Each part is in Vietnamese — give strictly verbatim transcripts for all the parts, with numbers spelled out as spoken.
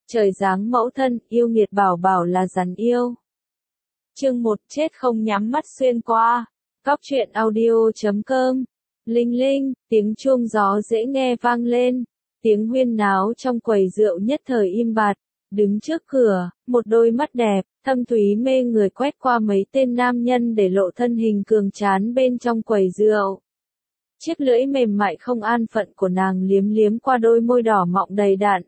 Trời giáng mẫu thân, yêu nghiệt bảo bảo là rắn yêu. Chương một, chết không nhắm mắt xuyên qua. Cóc truyện audio chấm com. Linh linh, tiếng chuông gió dễ nghe vang lên. Tiếng huyên náo trong quầy rượu nhất thời im bặt. Đứng trước cửa, một đôi mắt đẹp, thâm thúy mê người quét qua mấy tên nam nhân để lộ thân hình cường tráng bên trong quầy rượu. Chiếc lưỡi mềm mại không an phận của nàng liếm liếm qua đôi môi đỏ mọng đầy đặn.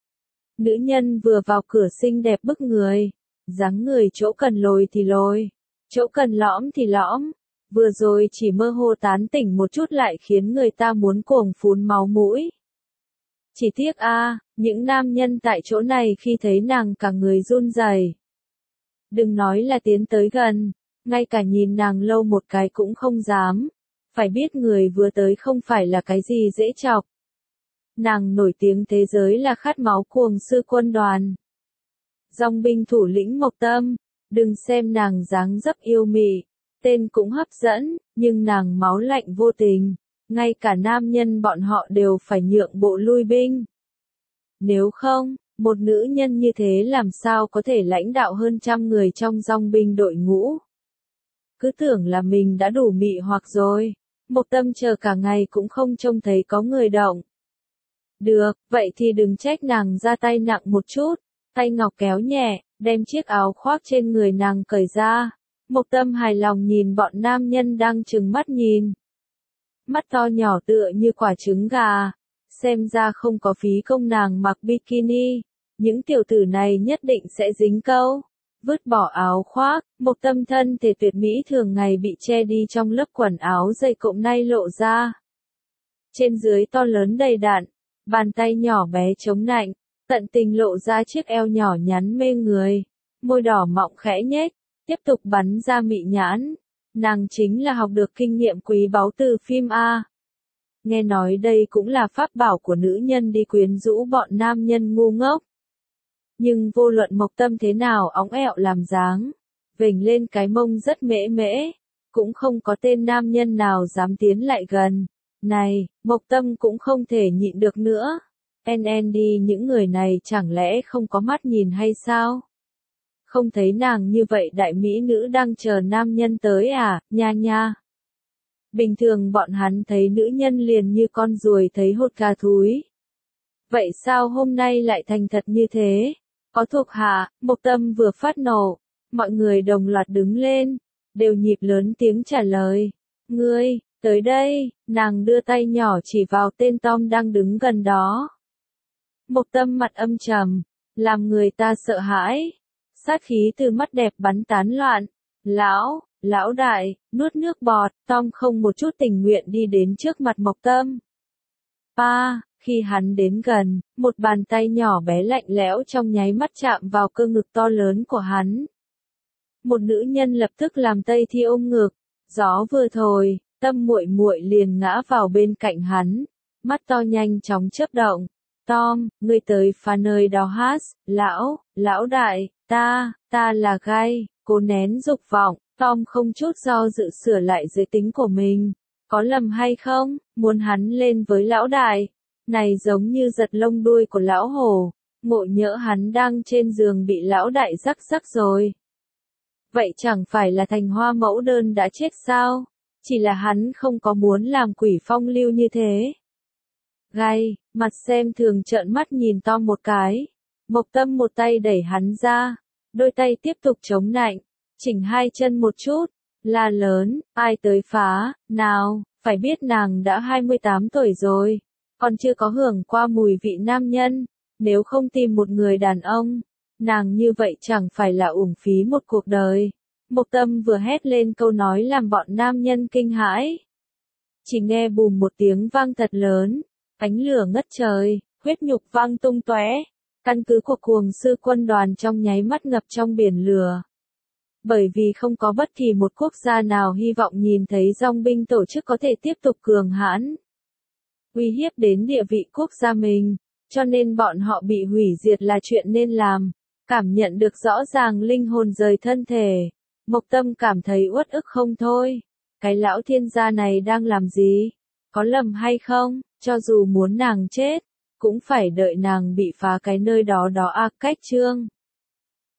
Nữ nhân vừa vào cửa xinh đẹp bức người, dáng người chỗ cần lồi thì lồi, chỗ cần lõm thì lõm, vừa rồi chỉ mơ hồ tán tỉnh một chút lại khiến người ta muốn cuồng phun máu mũi. Chỉ tiếc a, à, những nam nhân tại chỗ này khi thấy nàng cả người run rẩy. Đừng nói là tiến tới gần, ngay cả nhìn nàng lâu một cái cũng không dám, phải biết người vừa tới không phải là cái gì dễ chọc. Nàng nổi tiếng thế giới là khát máu cuồng sư quân đoàn. Dòng binh thủ lĩnh Mộc Tâm, đừng xem nàng dáng dấp yêu mị, tên cũng hấp dẫn, nhưng nàng máu lạnh vô tình, ngay cả nam nhân bọn họ đều phải nhượng bộ lui binh. Nếu không, một nữ nhân như thế làm sao có thể lãnh đạo hơn trăm người trong dòng binh đội ngũ. Cứ tưởng là mình đã đủ mị hoặc rồi, Mộc Tâm chờ cả ngày cũng không trông thấy có người động. Được, vậy thì đừng trách nàng ra tay nặng một chút, tay ngọc kéo nhẹ, đem chiếc áo khoác trên người nàng cởi ra. Mộc Tâm hài lòng nhìn bọn nam nhân đang trừng mắt nhìn. Mắt to nhỏ tựa như quả trứng gà, xem ra không có phí công nàng mặc bikini, những tiểu tử này nhất định sẽ dính câu. Vứt bỏ áo khoác, Mộc Tâm thân thể tuyệt mỹ thường ngày bị che đi trong lớp quần áo dày cộm nay lộ ra. Trên dưới to lớn đầy đặn, bàn tay nhỏ bé chống nạnh, tận tình lộ ra chiếc eo nhỏ nhắn mê người, môi đỏ mọng khẽ nhếch, tiếp tục bắn ra mị nhãn. Nàng chính là học được kinh nghiệm quý báu từ phim A. Nghe nói đây cũng là pháp bảo của nữ nhân đi quyến rũ bọn nam nhân ngu ngốc. Nhưng vô luận Mộc Tâm thế nào óng ẹo làm dáng, vểnh lên cái mông rất mễ mễ, cũng không có tên nam nhân nào dám tiến lại gần. Này, Mộc Tâm cũng không thể nhịn được nữa. en en đi những người này chẳng lẽ không có mắt nhìn hay sao? Không thấy nàng như vậy đại mỹ nữ đang chờ nam nhân tới à, nha nha. Bình thường bọn hắn thấy nữ nhân liền như con ruồi thấy hột gà thúi. Vậy sao hôm nay lại thành thật như thế? Có thuộc hạ, Mộc Tâm vừa phát nổ, mọi người đồng loạt đứng lên, đều nhịp lớn tiếng trả lời. Ngươi, tới đây, nàng đưa tay nhỏ chỉ vào tên Tom đang đứng gần đó. Mộc Tâm mặt âm trầm, làm người ta sợ hãi. Sát khí từ mắt đẹp bắn tán loạn. Lão, lão đại, nuốt nước bọt, Tom không một chút tình nguyện đi đến trước mặt Mộc Tâm. Pa, khi hắn đến gần, một bàn tay nhỏ bé lạnh lẽo trong nháy mắt chạm vào cơ ngực to lớn của hắn. Một nữ nhân lập tức làm tây thi ôm ngực, gió vừa thổi, Tâm muội muội liền ngã vào bên cạnh hắn, mắt to nhanh chóng chớp động. Tom, ngươi tới phá nơi đó hát, lão, lão đại, ta, ta là gai, cố nén dục vọng, Tom không chút do dự sửa lại giới tính của mình. Có lầm hay không, muốn hắn lên với lão đại, này giống như giật lông đuôi của lão hổ, ngộ nhỡ hắn đang trên giường bị lão đại rắc rắc rồi. Vậy chẳng phải là thành hoa mẫu đơn đã chết sao, chỉ là hắn không có muốn làm quỷ phong lưu như thế. Gai, mặt xem thường trợn mắt nhìn Tom một cái. Mộc Tâm một tay đẩy hắn ra, đôi tay tiếp tục chống nạnh, chỉnh hai chân một chút, la lớn, ai tới phá, nào, phải biết nàng đã hai mươi tám tuổi rồi, còn chưa có hưởng qua mùi vị nam nhân, nếu không tìm một người đàn ông, nàng như vậy chẳng phải là uổng phí một cuộc đời. Mộc Tâm vừa hét lên câu nói làm bọn nam nhân kinh hãi. Chỉ nghe bùm một tiếng vang thật lớn. Ánh lửa ngất trời, huyết nhục văng tung tóe, căn cứ của cuồng sư quân đoàn trong nháy mắt ngập trong biển lửa. Bởi vì không có bất kỳ một quốc gia nào hy vọng nhìn thấy dòng binh tổ chức có thể tiếp tục cường hãn, uy hiếp đến địa vị quốc gia mình, cho nên bọn họ bị hủy diệt là chuyện nên làm. Cảm nhận được rõ ràng linh hồn rời thân thể, Mộc Tâm cảm thấy uất ức không thôi. Cái lão thiên gia này đang làm gì? Có lầm hay không? Cho dù muốn nàng chết, cũng phải đợi nàng bị phá cái nơi đó đó a cách chương.